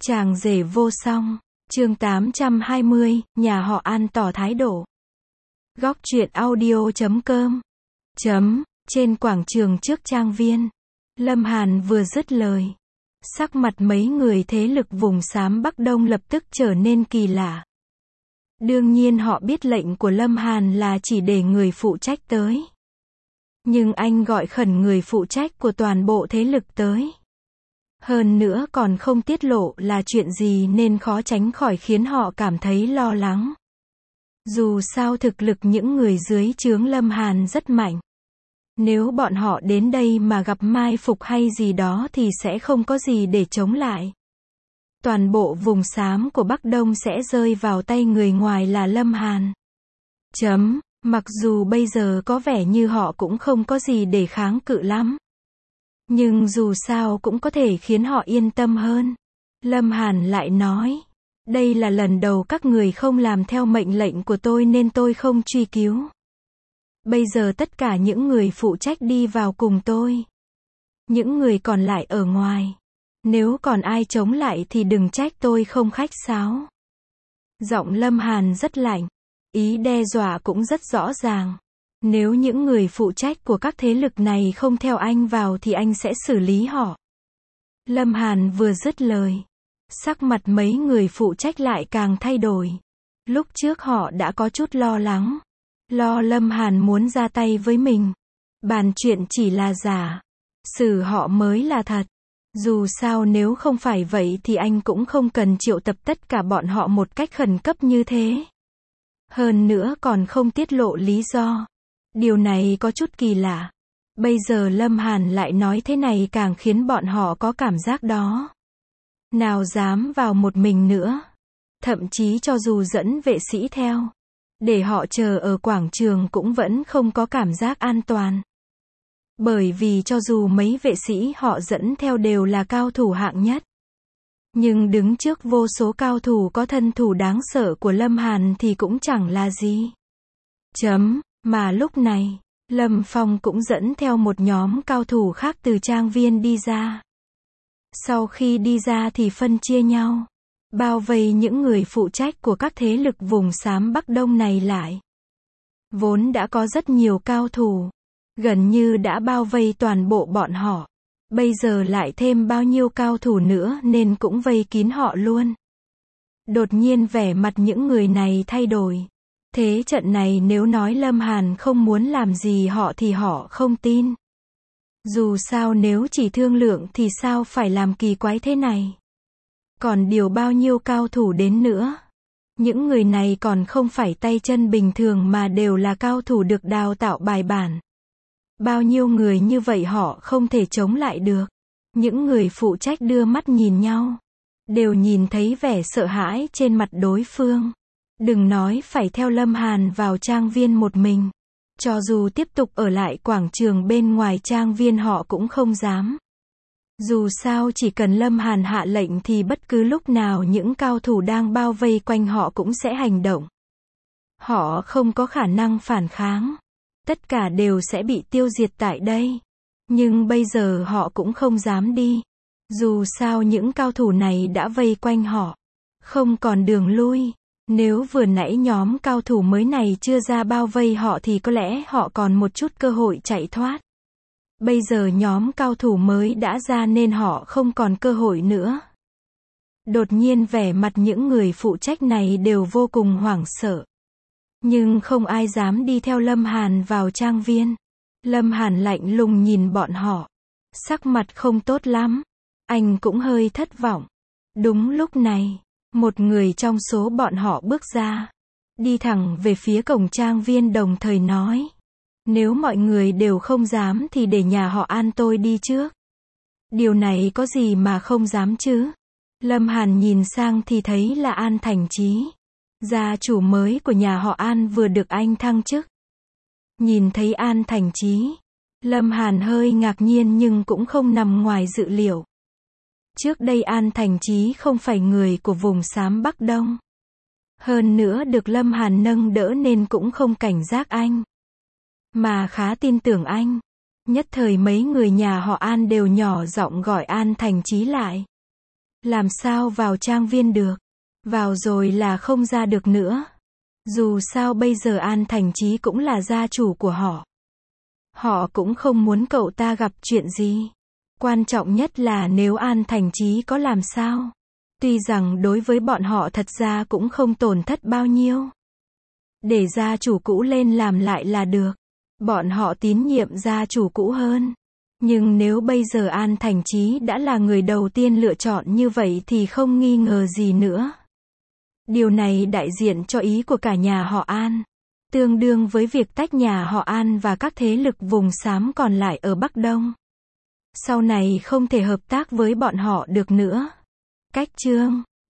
Chàng rể vô song, chương 820, nhà họ An tỏ thái độ. Góc truyện audio.com. Trên quảng trường trước trang viên, Lâm Hàn vừa dứt lời, sắc mặt mấy người thế lực vùng xám Bắc Đông lập tức trở nên kỳ lạ. Đương nhiên họ biết lệnh của Lâm Hàn là chỉ để người phụ trách tới. Nhưng anh gọi khẩn người phụ trách của toàn bộ thế lực tới. Hơn nữa còn không tiết lộ là chuyện gì nên khó tránh khỏi khiến họ cảm thấy lo lắng. Dù sao thực lực những người dưới trướng Lâm Hàn rất mạnh. Nếu bọn họ đến đây mà gặp mai phục hay gì đó thì sẽ không có gì để chống lại. Toàn bộ vùng xám của Bắc Đông sẽ rơi vào tay người ngoài là Lâm Hàn. Mặc dù bây giờ có vẻ như họ cũng không có gì để kháng cự lắm. Nhưng dù sao cũng có thể khiến họ yên tâm hơn. Lâm Hàn lại nói, đây là lần đầu các người không làm theo mệnh lệnh của tôi nên tôi không truy cứu. Bây giờ tất cả những người phụ trách đi vào cùng tôi. Những người còn lại ở ngoài. Nếu còn ai chống lại thì đừng trách tôi không khách sáo. Giọng Lâm Hàn rất lạnh. Ý đe dọa cũng rất rõ ràng. Nếu những người phụ trách của các thế lực này không theo anh vào thì anh sẽ xử lý họ. Lâm Hàn vừa dứt lời, sắc mặt mấy người phụ trách lại càng thay đổi. Lúc trước họ đã có chút lo lắng. Lo Lâm Hàn muốn ra tay với mình. Bàn chuyện chỉ là giả. Xử họ mới là thật. Dù sao nếu không phải vậy thì anh cũng không cần triệu tập tất cả bọn họ một cách khẩn cấp như thế. Hơn nữa còn không tiết lộ lý do. Điều này có chút kỳ lạ. Bây giờ Lâm Hàn lại nói thế này càng khiến bọn họ có cảm giác đó. Nào dám vào một mình nữa. Thậm chí cho dù dẫn vệ sĩ theo. Để họ chờ ở quảng trường cũng vẫn không có cảm giác an toàn. Bởi vì cho dù mấy vệ sĩ họ dẫn theo đều là cao thủ hạng nhất. Nhưng đứng trước vô số cao thủ có thân thủ đáng sợ của Lâm Hàn thì cũng chẳng là gì. Mà lúc này, Lâm Phong cũng dẫn theo một nhóm cao thủ khác từ trang viên đi ra. Sau khi đi ra thì phân chia nhau, bao vây những người phụ trách của các thế lực vùng xám Bắc Đông này lại. Vốn đã có rất nhiều cao thủ, gần như đã bao vây toàn bộ bọn họ. Bây giờ lại thêm bao nhiêu cao thủ nữa nên cũng vây kín họ luôn. Đột nhiên vẻ mặt những người này thay đổi. Thế trận này nếu nói Lâm Hàn không muốn làm gì họ thì họ không tin. Dù sao nếu chỉ thương lượng thì sao phải làm kỳ quái thế này. Còn điều bao nhiêu cao thủ đến nữa. Những người này còn không phải tay chân bình thường mà đều là cao thủ được đào tạo bài bản. Bao nhiêu người như vậy họ không thể chống lại được. Những người phụ trách đưa mắt nhìn nhau. Đều nhìn thấy vẻ sợ hãi trên mặt đối phương. Đừng nói phải theo Lâm Hàn vào trang viên một mình. Cho dù tiếp tục ở lại quảng trường bên ngoài trang viên họ cũng không dám. Dù sao chỉ cần Lâm Hàn hạ lệnh thì bất cứ lúc nào những cao thủ đang bao vây quanh họ cũng sẽ hành động. Họ không có khả năng phản kháng. Tất cả đều sẽ bị tiêu diệt tại đây. Nhưng bây giờ họ cũng không dám đi. Dù sao những cao thủ này đã vây quanh họ. Không còn đường lui. Nếu vừa nãy nhóm cao thủ mới này chưa ra bao vây họ thì có lẽ họ còn một chút cơ hội chạy thoát. Bây giờ nhóm cao thủ mới đã ra nên họ không còn cơ hội nữa. Đột nhiên vẻ mặt những người phụ trách này đều vô cùng hoảng sợ. Nhưng không ai dám đi theo Lâm Hàn vào trang viên. Lâm Hàn lạnh lùng nhìn bọn họ. Sắc mặt không tốt lắm. Anh cũng hơi thất vọng. Đúng lúc này, một người trong số bọn họ bước ra. Đi thẳng về phía cổng trang viên đồng thời nói. Nếu mọi người đều không dám thì để nhà họ An tôi đi trước. Điều này có gì mà không dám chứ? Lâm Hàn nhìn sang thì thấy là An Thành Chí. Gia chủ mới của nhà họ An vừa được anh thăng chức. Nhìn thấy An Thành Chí, Lâm Hàn hơi ngạc nhiên nhưng cũng không nằm ngoài dự liệu. Trước đây An Thành Chí không phải người của vùng xám Bắc Đông. Hơn nữa được Lâm Hàn nâng đỡ nên cũng không cảnh giác anh. Mà khá tin tưởng anh. Nhất thời mấy người nhà họ An đều nhỏ giọng gọi An Thành Chí lại. Làm sao vào trang viên được? Vào rồi là không ra được nữa. Dù sao bây giờ An Thành Chí cũng là gia chủ của họ. Họ cũng không muốn cậu ta gặp chuyện gì. Quan trọng nhất là nếu An Thành Chí có làm sao. Tuy rằng đối với bọn họ thật ra cũng không tổn thất bao nhiêu. Để gia chủ cũ lên làm lại là được. Bọn họ tín nhiệm gia chủ cũ hơn. Nhưng nếu bây giờ An Thành Chí đã là người đầu tiên lựa chọn như vậy thì không nghi ngờ gì nữa. Điều này đại diện cho ý của cả nhà họ An. Tương đương với việc tách nhà họ An và các thế lực vùng xám còn lại ở Bắc Đông. Sau này không thể hợp tác với bọn họ được nữa. Cách chương